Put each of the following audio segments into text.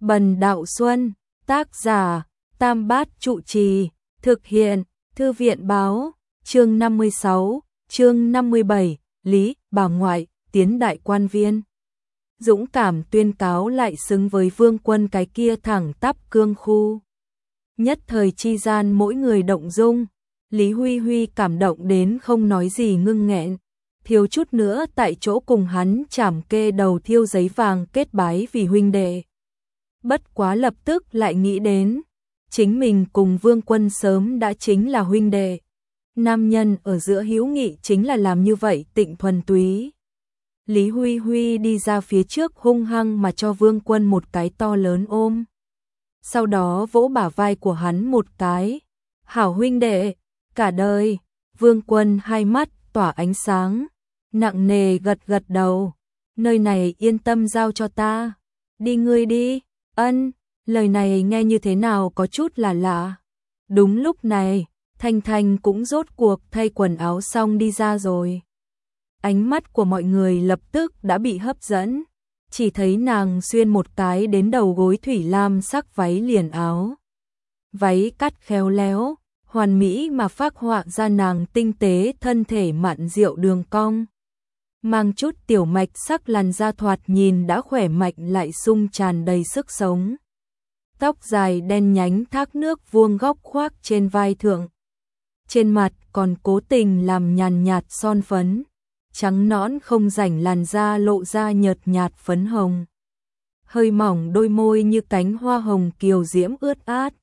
Bần Đạo Xuân, tác giả, Tam Bát Trụ Trì, thực hiện, Thư viện Báo, chương 56, chương 57, Lý, bà ngoại, tiến đại quan viên. Dũng cảm tuyên cáo lại xứng với vương quân cái kia thẳng tắp cương khu. Nhất thời chi gian mỗi người động dung, Lý Huy Huy cảm động đến không nói gì ngưng nghẹn, thiếu chút nữa tại chỗ cùng hắn chảm kê đầu thiêu giấy vàng kết bái vì huynh đệ. Bất quá lập tức lại nghĩ đến, chính mình cùng vương quân sớm đã chính là huynh đệ. Nam nhân ở giữa hữu nghị chính là làm như vậy tịnh thuần túy. Lý Huy Huy đi ra phía trước hung hăng mà cho vương quân một cái to lớn ôm. Sau đó vỗ bả vai của hắn một cái. Hảo huynh đệ, cả đời. Vương quân hai mắt tỏa ánh sáng, nặng nề gật gật đầu. Nơi này yên tâm giao cho ta. Đi ngươi đi. Ân, lời này nghe như thế nào có chút là lạ. Đúng lúc này, Thanh Thanh cũng rốt cuộc thay quần áo xong đi ra rồi. Ánh mắt của mọi người lập tức đã bị hấp dẫn, chỉ thấy nàng xuyên một cái đến đầu gối thủy lam sắc váy liền áo. Váy cắt khéo léo, hoàn mỹ mà phác họa ra nàng tinh tế thân thể mặn rượu đường cong. Mang chút tiểu mạch sắc làn da thoạt nhìn đã khỏe mạnh lại sung tràn đầy sức sống. Tóc dài đen nhánh thác nước vuông góc khoác trên vai thượng. Trên mặt còn cố tình làm nhàn nhạt son phấn, trắng nõn không rảnh làn da lộ ra nhợt nhạt phấn hồng. Hơi mỏng đôi môi như cánh hoa hồng kiều diễm ướt át.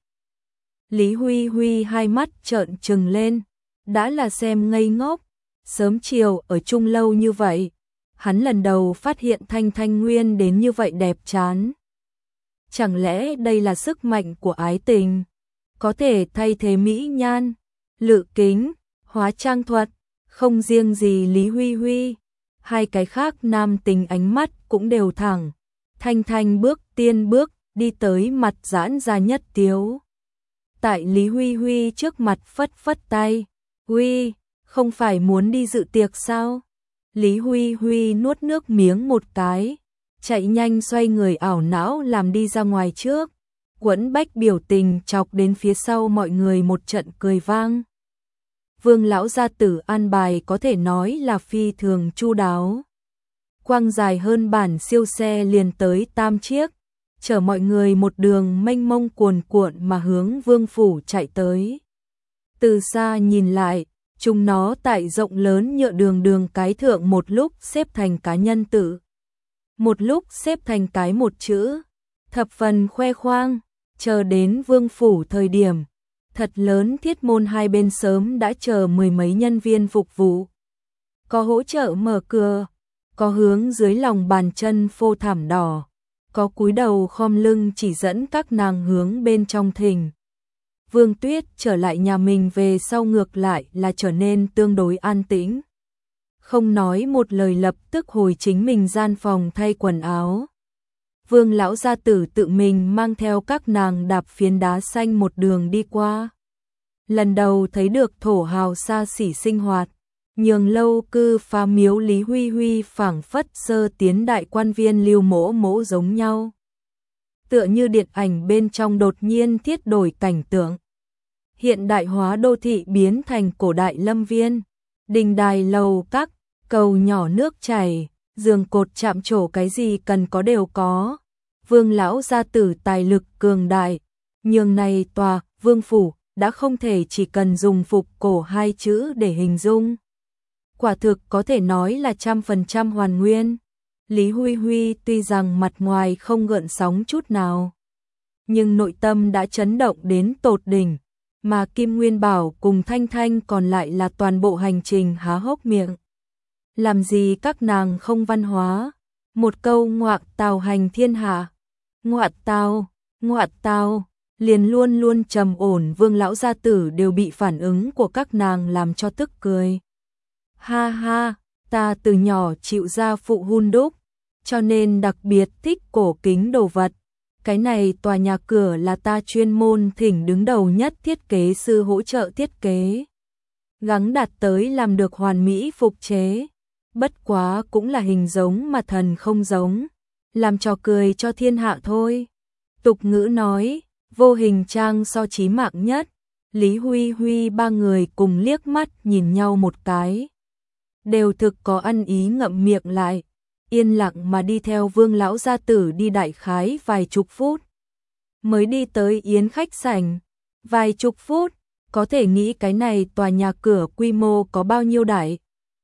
Lý Huy Huy hai mắt trợn trừng lên, đã là xem ngây ngốc. Sớm chiều ở chung lâu như vậy, hắn lần đầu phát hiện Thanh Thanh Nguyên đến như vậy đẹp chán. Chẳng lẽ đây là sức mạnh của ái tình, có thể thay thế mỹ nhan, lự kính, hóa trang thuật, không riêng gì Lý Huy Huy, hai cái khác nam tình ánh mắt cũng đều thẳng. Thanh Thanh bước tiên bước đi tới mặt giãn ra nhất tiếu. Tại Lý Huy Huy trước mặt phất phất tay, Huy, không phải muốn đi dự tiệc sao? Lý Huy Huy nuốt nước miếng một cái, chạy nhanh xoay người ảo não làm đi ra ngoài trước. Quẫn bách biểu tình chọc đến phía sau mọi người một trận cười vang. Vương lão gia tử an bài có thể nói là phi thường chu đáo. Quang dài hơn bản siêu xe liền tới 8 chiếc, chở mọi người một đường mênh mông cuồn cuộn mà hướng vương phủ chạy tới. Từ xa nhìn lại, chúng nó tại rộng lớn nhựa đường cái thượng một lúc xếp thành cá nhân tự, một lúc xếp thành cái một chữ, thập phần khoe khoang. Chờ đến vương phủ thời điểm, thật lớn thiết môn hai bên sớm đã chờ mười mấy nhân viên phục vụ. Có hỗ trợ mở cửa, có hướng dưới lòng bàn chân phô thảm đỏ, có cúi đầu khom lưng chỉ dẫn các nàng hướng bên trong thỉnh. Vương Tuyết trở lại nhà mình về sau ngược lại là trở nên tương đối an tĩnh. Không nói một lời lập tức hồi chính mình gian phòng thay quần áo. Vương lão gia tử tự mình mang theo các nàng đạp phiến đá xanh một đường đi qua. Lần đầu thấy được thổ hào xa xỉ sinh hoạt, nhường lâu cư phá miếu Lý Huy Huy phảng phất sơ tiến đại quan viên Lưu Mỗ Mỗ giống nhau. Tựa như điện ảnh bên trong đột nhiên thiết đổi cảnh tượng. Hiện đại hóa đô thị biến thành cổ đại lâm viên, đình đài lầu các, cầu nhỏ nước chảy, giường cột chạm trổ cái gì cần có đều có. Vương lão gia tử tài lực cường đại, nhường này tòa vương phủ đã không thể chỉ cần dùng phục cổ hai chữ để hình dung. Quả thực có thể nói là 100% hoàn nguyên. Lý Huy Huy tuy rằng mặt ngoài không gợn sóng chút nào, nhưng nội tâm đã chấn động đến tột đỉnh, mà Kim Nguyên Bảo cùng Thanh Thanh còn lại là toàn bộ hành trình há hốc miệng. Làm gì các nàng không văn hóa? Một câu ngoạc tào hành thiên hạ. Ngoạc tào, liền luôn luôn trầm ổn vương lão gia tử đều bị phản ứng của các nàng làm cho tức cười. Ha ha, ta từ nhỏ chịu gia phụ hun đúc, cho nên đặc biệt thích cổ kính đồ vật. Cái này tòa nhà cửa là ta chuyên môn thỉnh đứng đầu nhất thiết kế sư hỗ trợ thiết kế. Gắng đạt tới làm được hoàn mỹ phục chế. Bất quá cũng là hình giống mà thần không giống. Làm trò cười cho thiên hạ thôi. Tục ngữ nói, vô hình trang so chí mạng nhất. Lý Huy Huy ba người cùng liếc mắt nhìn nhau một cái. Đều thực có ăn ý ngậm miệng lại, yên lặng mà đi theo Vương lão gia tử đi đại khái vài chục phút. Mới đi tới yến khách sảnh, vài chục phút, có thể nghĩ cái này tòa nhà cửa quy mô có bao nhiêu đại.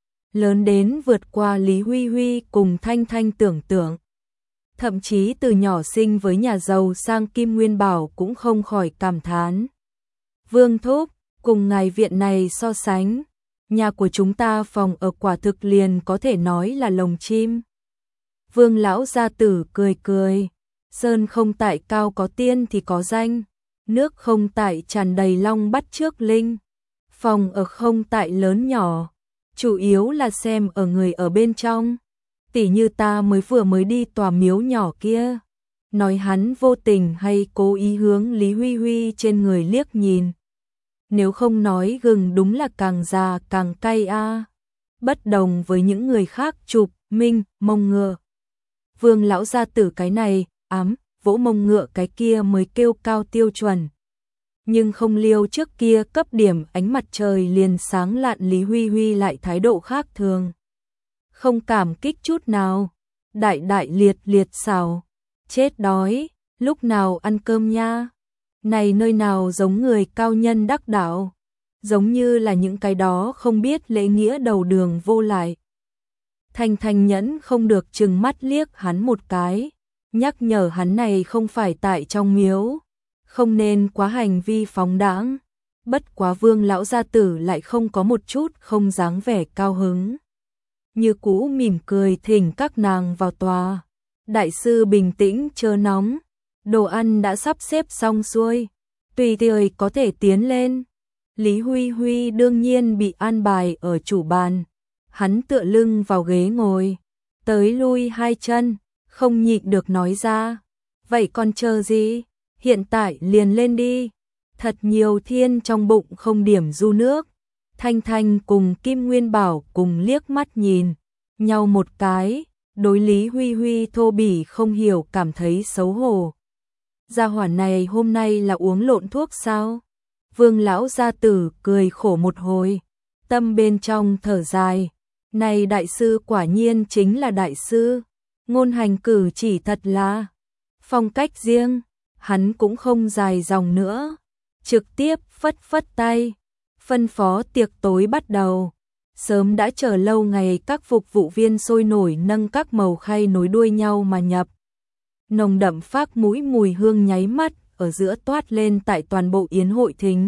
Lớn đến vượt qua Lý Huy Huy cùng Thanh Thanh tưởng tượng. Thậm chí từ nhỏ sinh với nhà giàu sang Kim Nguyên Bảo cũng không khỏi cảm thán. Vương thúc, cùng ngài viện này so sánh, nhà của chúng ta phòng ở quả thực liền có thể nói là lồng chim. Vương lão gia tử cười cười, sơn không tại cao có tiên thì có danh, nước không tại tràn đầy long bắt trước linh, phòng ở không tại lớn nhỏ, chủ yếu là xem ở người ở bên trong. Tỉ như ta vừa mới đi tòa miếu nhỏ kia, nói hắn vô tình hay cố ý hướng Lý Huy Huy trên người liếc nhìn. Nếu không nói gừng đúng là càng già càng cay a. Bất đồng với những người khác chụp minh mông ngựa. Vương lão gia tử cái này vỗ mông ngựa cái kia mới kêu cao tiêu chuẩn. Nhưng không liêu trước kia cấp điểm ánh mặt trời liền sáng lạn, Lý Huy Huy lại thái độ khác thường. Không cảm kích chút nào, đại đại liệt liệt xào, chết đói, lúc nào ăn cơm nha. Này nơi nào giống người cao nhân đắc đạo, giống như là những cái đó không biết lễ nghĩa đầu đường vô lại. Thanh Thanh nhẫn không được chừng mắt liếc hắn một cái, nhắc nhở hắn này không phải tại trong miếu, không nên quá hành vi phóng đãng. Bất quá Vương lão gia tử lại không có một chút không dáng vẻ cao hứng. Như cũ mỉm cười thỉnh các nàng vào tòa. Đại sư bình tĩnh chớ nóng, đồ ăn đã sắp xếp xong xuôi, tùy thời có thể tiến lên. Lý Huy Huy đương nhiên bị an bài ở chủ bàn, hắn tựa lưng vào ghế ngồi, tới lui hai chân, không nhịn được nói ra, vậy còn chờ gì, hiện tại liền lên đi. Thật nhiều thiên trong bụng không điểm du nước. Thanh Thanh cùng Kim Nguyên Bảo cùng liếc mắt nhìn nhau một cái, đối Lý Huy Huy thô bỉ không hiểu cảm thấy xấu hổ. Gia hỏa này hôm nay là uống lộn thuốc sao? Vương lão gia tử cười khổ một hồi, tâm bên trong thở dài, này đại sư quả nhiên chính là đại sư, ngôn hành cử chỉ thật là phong cách riêng. Hắn cũng không dài dòng nữa, trực tiếp phất phất tay, phân phó tiệc tối bắt đầu. Sớm đã chờ lâu ngày, các phục vụ viên sôi nổi nâng các màu khay nối đuôi nhau mà nhập. Nồng đậm phác mũi mùi hương nháy mắt ở giữa toát lên tại toàn bộ yến hội thính.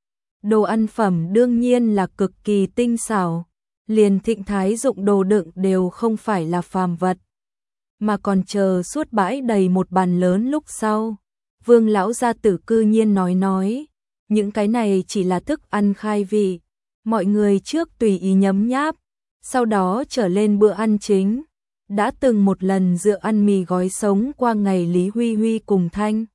Đồ ăn phẩm đương nhiên là cực kỳ tinh xảo, liền Thịnh Thái dụng đồ đựng đều không phải là phàm vật, mà còn chờ suốt bãi đầy một bàn lớn. Lúc sau, Vương lão gia tử cư nhiên nói, những cái này chỉ là thức ăn khai vị, mọi người trước tùy ý nhấm nháp, sau đó trở lên bữa ăn chính. Đã từng một lần dựa ăn mì gói sống qua ngày, Lý Huy Huy cùng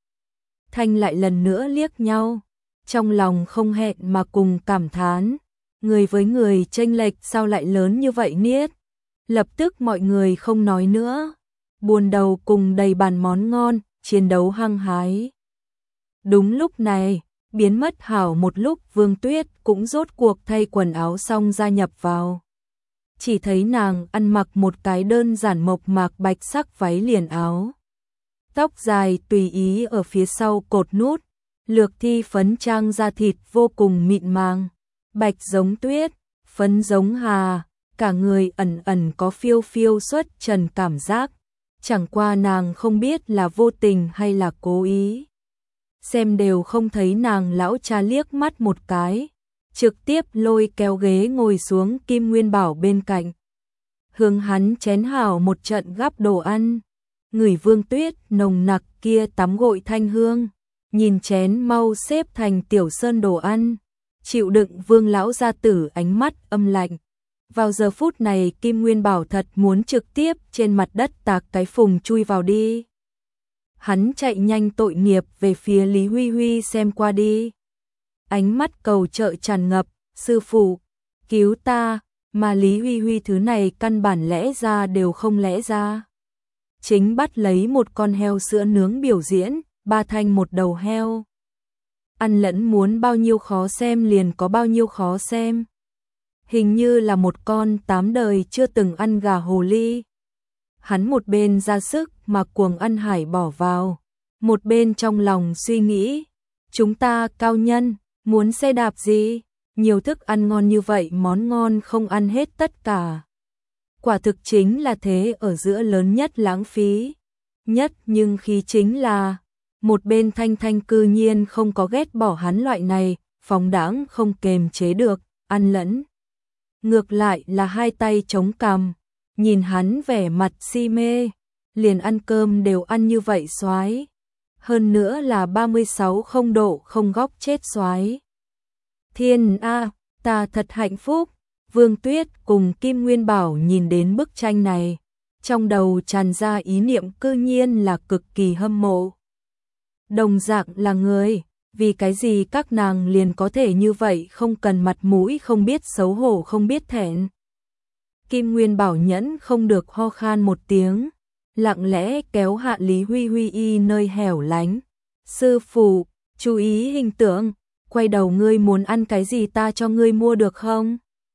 Thanh lại lần nữa liếc nhau, trong lòng không hẹn mà cùng cảm thán, người với người chênh lệch sao lại lớn như vậy niết. Lập tức mọi người không nói nữa, buồn đầu cùng đầy bàn món ngon, chiến đấu hăng hái. Đúng lúc này, biến mất hảo một lúc, Vương Tuyết cũng rốt cuộc thay quần áo xong gia nhập vào. Chỉ thấy nàng ăn mặc một cái đơn giản mộc mạc bạch sắc váy liền áo. Tóc dài tùy ý ở phía sau cột nút, lược thi phấn trang da thịt vô cùng mịn màng, bạch giống tuyết, phấn giống hà, cả người ẩn ẩn có phiêu phiêu xuất trần cảm giác. Chẳng qua nàng không biết là vô tình hay là cố ý. Xem đều không thấy nàng lão cha liếc mắt một cái, trực tiếp lôi kéo ghế ngồi xuống Kim Nguyên Bảo bên cạnh. Hướng hắn chén hảo một trận gắp đồ ăn, ngửi Vương Tuyết nồng nặc kia tắm gội thanh hương, nhìn chén mau xếp thành tiểu sơn đồ ăn, chịu đựng Vương lão gia tử ánh mắt âm lạnh. Vào giờ phút này Kim Nguyên Bảo thật muốn trực tiếp trên mặt đất tạc cái phùng chui vào đi. Hắn chạy nhanh tội nghiệp về phía Lý Huy Huy xem qua đi. Ánh mắt cầu trợ tràn ngập, sư phụ, cứu ta, mà Lý Huy Huy thứ này căn bản lẽ ra đều không lẽ ra. Chính bắt lấy một con heo sữa nướng biểu diễn, 3 thanh một đầu heo. Ăn lẫn muốn bao nhiêu khó xem liền có bao nhiêu khó xem. Hình như là một con 8 đời chưa từng ăn gà hồ ly. Hắn một bên ra sức mà cuồng ăn hải bỏ vào, một bên trong lòng suy nghĩ, chúng ta cao nhân, muốn xe đạp gì? Nhiều thức ăn ngon như vậy món ngon không ăn hết tất cả. Quả thực chính là thế ở giữa lớn nhất lãng phí. Nhất nhưng khí chính là, một bên Thanh Thanh cư nhiên không có ghét bỏ hắn loại này, phóng đãng không kềm chế được, ăn lẫn. Ngược lại là hai tay chống cằm, nhìn hắn vẻ mặt si mê, liền ăn cơm đều ăn như vậy soái. Hơn nữa là 36 không độ không góc chết soái. Thiên a, ta thật hạnh phúc. Vương Tuyết cùng Kim Nguyên Bảo nhìn đến bức tranh này, trong đầu tràn ra ý niệm cư nhiên là cực kỳ hâm mộ. Đồng dạng là người, vì cái gì các nàng liền có thể như vậy không cần mặt mũi, không biết xấu hổ, không biết thẹn. Kim Nguyên Bảo nhẫn không được ho khan một tiếng, lặng lẽ kéo hạ Lý Huy Huy y nơi hẻo lánh. Sư phụ, chú ý hình tượng, quay đầu ngươi muốn ăn cái gì ta cho ngươi mua được không?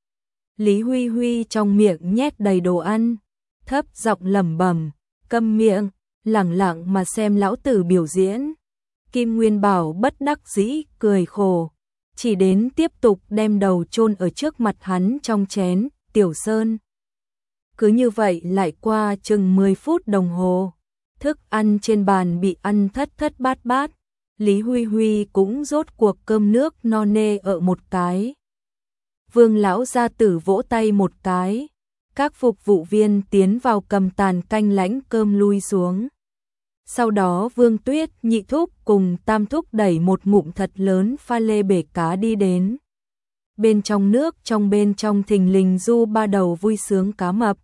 Lý Huy Huy trong miệng nhét đầy đồ ăn, thấp giọng lẩm bẩm, câm miệng, lẳng lặng mà xem lão tử biểu diễn. Kim Nguyên Bảo bất đắc dĩ cười khổ, chỉ đến tiếp tục đem đầu chôn ở trước mặt hắn trong chén. Tiểu Sơn. Cứ như vậy lại qua chừng 10 phút đồng hồ, thức ăn trên bàn bị ăn thất thất bát bát, Lý Huy Huy cũng rốt cuộc cơm nước no nê ở một cái. Vương lão gia tử vỗ tay một cái, các phục vụ viên tiến vào cầm tàn canh lãnh cơm lui xuống. Sau đó Vương Tuyết, Nhị thúc cùng Tam thúc đẩy một ngụm thật lớn pha lê bể cá đi đến. Bên trong nước bên trong thình lình du ba đầu vui sướng cá mập.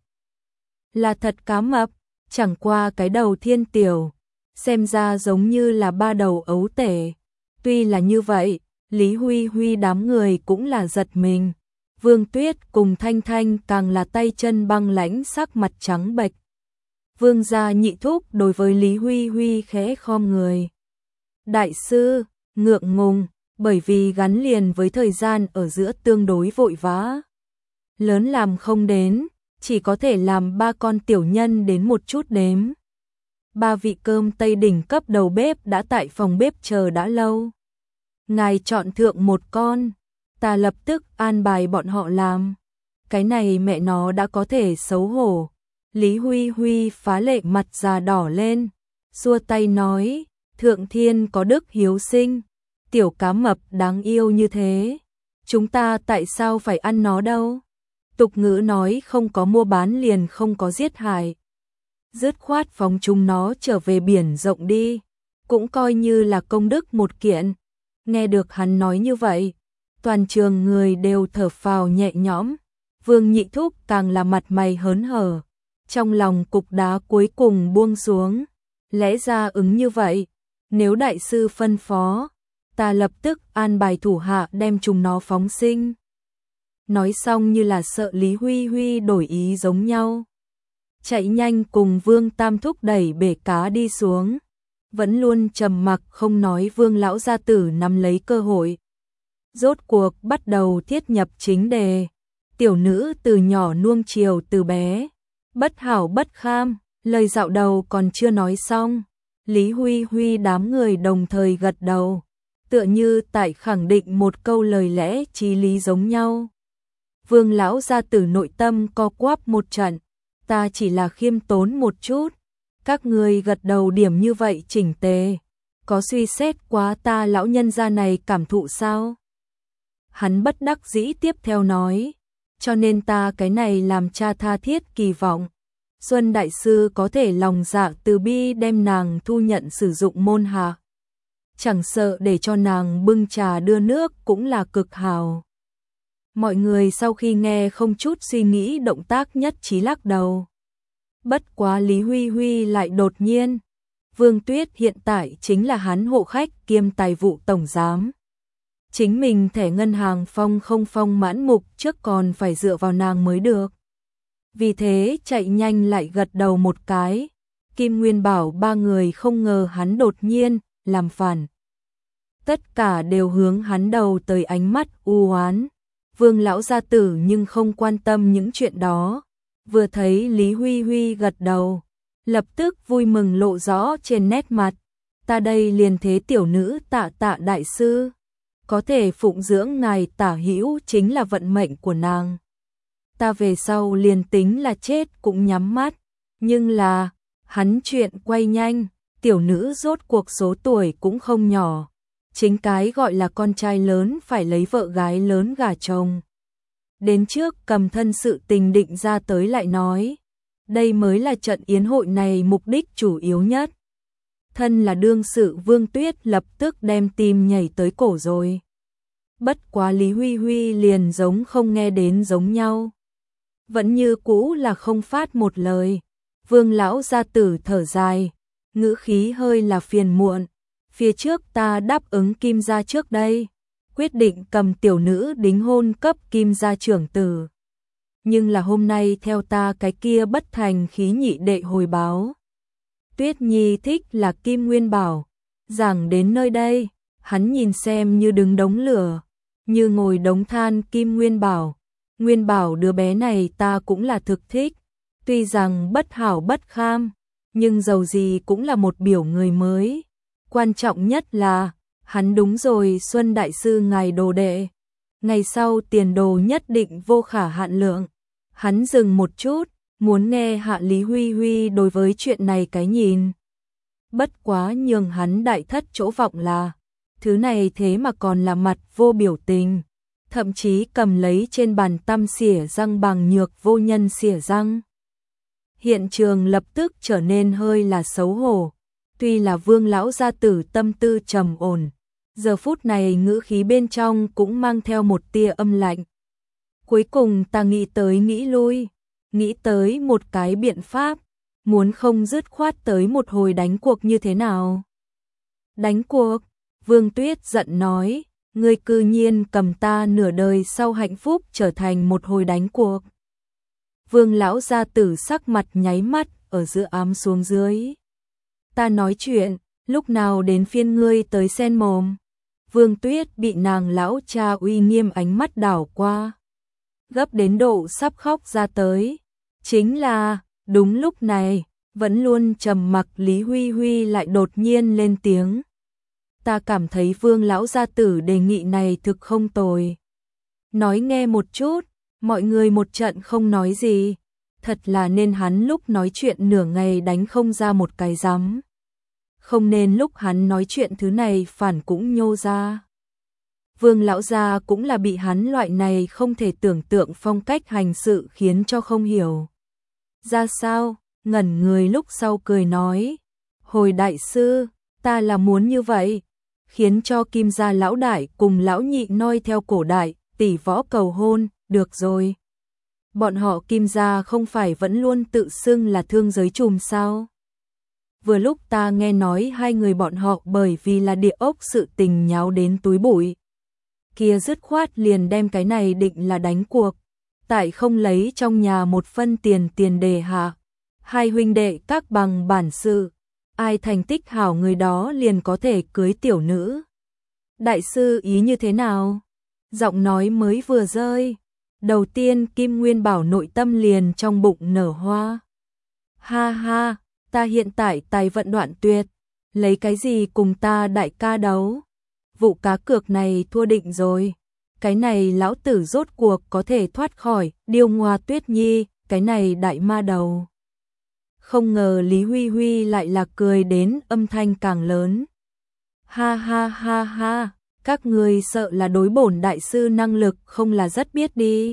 Là thật cá mập, chẳng qua cái đầu thiên tiểu, xem ra giống như là ba đầu ấu tể. Tuy là như vậy, Lý Huy Huy đám người cũng là giật mình. Vương Tuyết cùng Thanh Thanh càng là tay chân băng lãnh, sắc mặt trắng bệch. Vương gia Nhị thúc đối với Lý Huy Huy khẽ khom người. Đại sư, ngượng ngùng, bởi vì gắn liền với thời gian ở giữa tương đối vội vã. Lớn làm không đến, chỉ có thể làm 3 con tiểu nhân đến một chút đếm. 3 vị cơm Tây đỉnh cấp đầu bếp đã tại phòng bếp chờ đã lâu. Ngài chọn thượng một con, ta lập tức an bài bọn họ làm. Cái này mẹ nó đã có thể xấu hổ. Lý Huy Huy phá lệ mặt già đỏ lên, xua tay nói, thượng thiên có đức hiếu sinh, tiểu cá mập đáng yêu như thế, chúng ta tại sao phải ăn nó đâu? Tục ngữ nói không có mua bán liền không có giết hại. Dứt khoát phóng chúng nó trở về biển rộng đi, cũng coi như là công đức một kiện. Nghe được hắn nói như vậy, toàn trường người đều thở phào nhẹ nhõm. Vương Nhị thúc càng là mặt mày hớn hở, trong lòng cục đá cuối cùng buông xuống. Lẽ ra ứng như vậy, nếu đại sư phân phó, ta lập tức an bài thủ hạ đem chúng nó phóng sinh. Nói xong như là sợ Lý Huy Huy đổi ý giống nhau. Chạy nhanh cùng Vương Tam thúc đẩy bể cá đi xuống. Vẫn luôn trầm mặc không nói Vương lão gia tử nắm lấy cơ hội. Rốt cuộc bắt đầu thiết nhập chính đề. Tiểu nữ từ nhỏ nuông chiều từ bé, bất hảo bất kham, lời dạo đầu còn chưa nói xong. Lý Huy Huy đám người đồng thời gật đầu, tựa như tại khẳng định một câu lời lẽ chí lý giống nhau. Vương lão gia tử nội tâm co quắp một trận, ta chỉ là khiêm tốn một chút, các người gật đầu điểm như vậy chỉnh tề, có suy xét quá ta lão nhân gia này cảm thụ sao? Hắn bất đắc dĩ tiếp theo nói, cho nên ta cái này làm cha tha thiết kỳ vọng, Xuân đại sư có thể lòng dạ từ bi đem nàng thu nhận sử dụng môn hạ. Chẳng sợ để cho nàng bưng trà đưa nước cũng là cực hào. Mọi người sau khi nghe không chút suy nghĩ động tác nhất trí lắc đầu. Bất quá Lý Huy Huy lại đột nhiên, Vương Tuyết hiện tại chính là hắn hộ khách kiêm tài vụ tổng giám. Chính mình thẻ ngân hàng phong không phong mãn mục trước còn phải dựa vào nàng mới được. Vì thế chạy nhanh lại gật đầu một cái. Kim Nguyên Bảo 3 người không ngờ hắn đột nhiên làm phản. Tất cả đều hướng hắn đầu tới ánh mắt u oán. Vương lão gia tử nhưng không quan tâm những chuyện đó, vừa thấy Lý Huy Huy gật đầu, lập tức vui mừng lộ rõ trên nét mặt. Ta đây liền thế tiểu nữ Tạ Tạ đại sư, có thể phụng dưỡng ngài Tả hữu chính là vận mệnh của nàng. Ta về sau liền tính là chết cũng nhắm mắt, nhưng là, hắn chuyện quay nhanh, tiểu nữ rốt cuộc số tuổi cũng không nhỏ. Chính cái gọi là con trai lớn phải lấy vợ gái lớn gả chồng. Đến trước cầm thân sự tình định ra tới lại nói. Đây mới là trận yến hội này mục đích chủ yếu nhất. Thân là đương sự Vương Tuyết lập tức đem tim nhảy tới cổ rồi. Bất quá Lý Huy Huy liền giống không nghe đến giống nhau. Vẫn như cũ là không phát một lời. Vương lão gia tử thở dài, ngữ khí hơi là phiền muộn. Phía trước ta đáp ứng Kim gia trước đây, quyết định cầm tiểu nữ đính hôn cấp Kim gia trưởng tử. Nhưng là hôm nay theo ta cái kia bất thành khí nhị đệ hồi báo. Tuyết Nhi thích là Kim Nguyên Bảo, giảng đến nơi đây, hắn nhìn xem như đứng đống lửa, như ngồi đống than Kim Nguyên Bảo. Nguyên Bảo đứa bé này ta cũng là thực thích, tuy rằng bất hảo bất kham, nhưng dầu gì cũng là một biểu người mới. Quan trọng nhất là, hắn đúng rồi Xuân Đại Sư ngài đồ đệ. Ngày sau tiền đồ nhất định vô khả hạn lượng. Hắn dừng một chút, muốn nghe Hạ Lý Huy Huy đối với chuyện này cái nhìn. Bất quá nhường hắn đại thất chỗ vọng là, thứ này thế mà còn là mặt vô biểu tình. Thậm chí cầm lấy trên bàn tăm xỉa răng bằng nhược vô nhân xỉa răng. Hiện trường lập tức trở nên hơi là xấu hổ. Tuy là Vương lão gia tử tâm tư trầm ổn, giờ phút này ngữ khí bên trong cũng mang theo một tia âm lạnh. Cuối cùng ta nghĩ tới nghĩ lui, nghĩ tới một cái biện pháp, muốn không dứt khoát tới một hồi đánh cuộc như thế nào. Đánh cuộc? Vương Tuyết giận nói, ngươi cư nhiên cầm ta nửa đời sau hạnh phúc trở thành một hồi đánh cuộc. Vương lão gia tử sắc mặt nháy mắt ở giữa ám xuống dưới. Ta nói chuyện, lúc nào đến phiên ngươi tới xen mồm. Vương Tuyết bị nàng lão cha uy nghiêm ánh mắt đảo qua, gấp đến độ sắp khóc ra tới. Chính là, đúng lúc này, vẫn luôn trầm mặc Lý Huy Huy lại đột nhiên lên tiếng. Ta cảm thấy Vương lão gia tử đề nghị này thực không tồi. Nói nghe một chút, mọi người một trận không nói gì. Thật là nên hắn lúc nói chuyện nửa ngày đánh không ra một cái rắm. Không nên lúc hắn nói chuyện thứ này phản cũng nhô ra. Vương lão gia cũng là bị hắn loại này không thể tưởng tượng phong cách hành sự khiến cho không hiểu. Ra sao, ngẩn người lúc sau cười nói. Hồi đại sư, ta là muốn như vậy. Khiến cho Kim gia lão đại cùng lão nhị noi theo cổ đại, tỷ võ cầu hôn, được rồi. Bọn họ Kim gia không phải vẫn luôn tự xưng là thương giới trùm sao? Vừa lúc ta nghe nói hai người bọn họ bởi vì là địa ốc sự tình nháo đến túi bụi. Kia dứt khoát liền đem cái này định là đánh cuộc. Tại không lấy trong nhà một phân tiền đề hạ. Hai huynh đệ các bằng bản sự. Ai thành tích hảo người đó liền có thể cưới tiểu nữ. Đại sư ý như thế nào? Giọng nói mới vừa rơi. Đầu tiên Kim Nguyên Bảo nội tâm liền trong bụng nở hoa. Ha ha, ta hiện tại tài vận đoạn tuyệt. Lấy cái gì cùng ta đại ca đấu? Vụ cá cược này thua định rồi. Cái này lão tử rốt cuộc có thể thoát khỏi Điêu Ngoa Tuyết Nhi, cái này đại ma đầu. Không ngờ Lý Huy Huy lại là cười đến âm thanh càng lớn. Ha ha ha ha, các người sợ là đối bổn đại sư năng lực không là rất biết đi.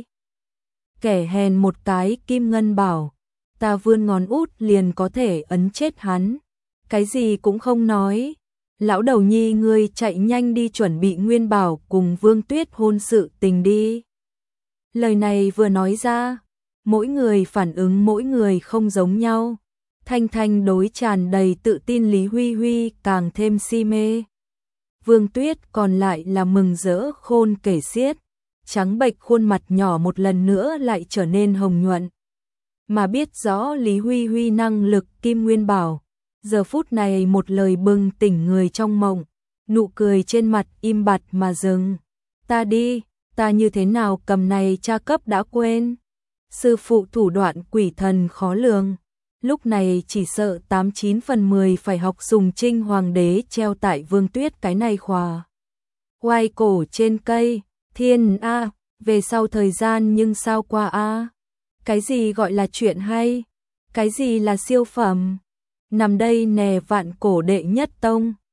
Kẻ hèn một cái Kim Ngân Bảo, ta vươn ngón út liền có thể ấn chết hắn. Cái gì cũng không nói. Lão đầu nhi ngươi chạy nhanh đi chuẩn bị Nguyên Bảo cùng Vương Tuyết hôn sự tình đi. Lời này vừa nói ra, mỗi người phản ứng mỗi người không giống nhau. Thanh Thanh đối tràn đầy tự tin Lý Huy Huy càng thêm si mê. Vương Tuyết còn lại là mừng rỡ khôn kể xiết, trắng bệch khuôn mặt nhỏ một lần nữa lại trở nên hồng nhuận. Mà biết rõ Lý Huy Huy năng lực Kim Nguyên Bảo, Giờ phút này một lời bừng tỉnh người trong mộng, nụ cười trên mặt im bặt mà dừng. Ta đi, ta như thế nào cầm này tra cấp đã quên. Sư phụ thủ đoạn quỷ thần khó lường, lúc này chỉ sợ 89 phần 10 phải học dùng Trinh Hoàng đế treo tại Vương Tuyết cái này khòa. Quay cổ trên cây, thiên a, về sau thời gian nhưng sao qua a. Cái gì gọi là chuyện hay? Cái gì là siêu phẩm? Nằm đây nè vạn cổ đệ nhất tông.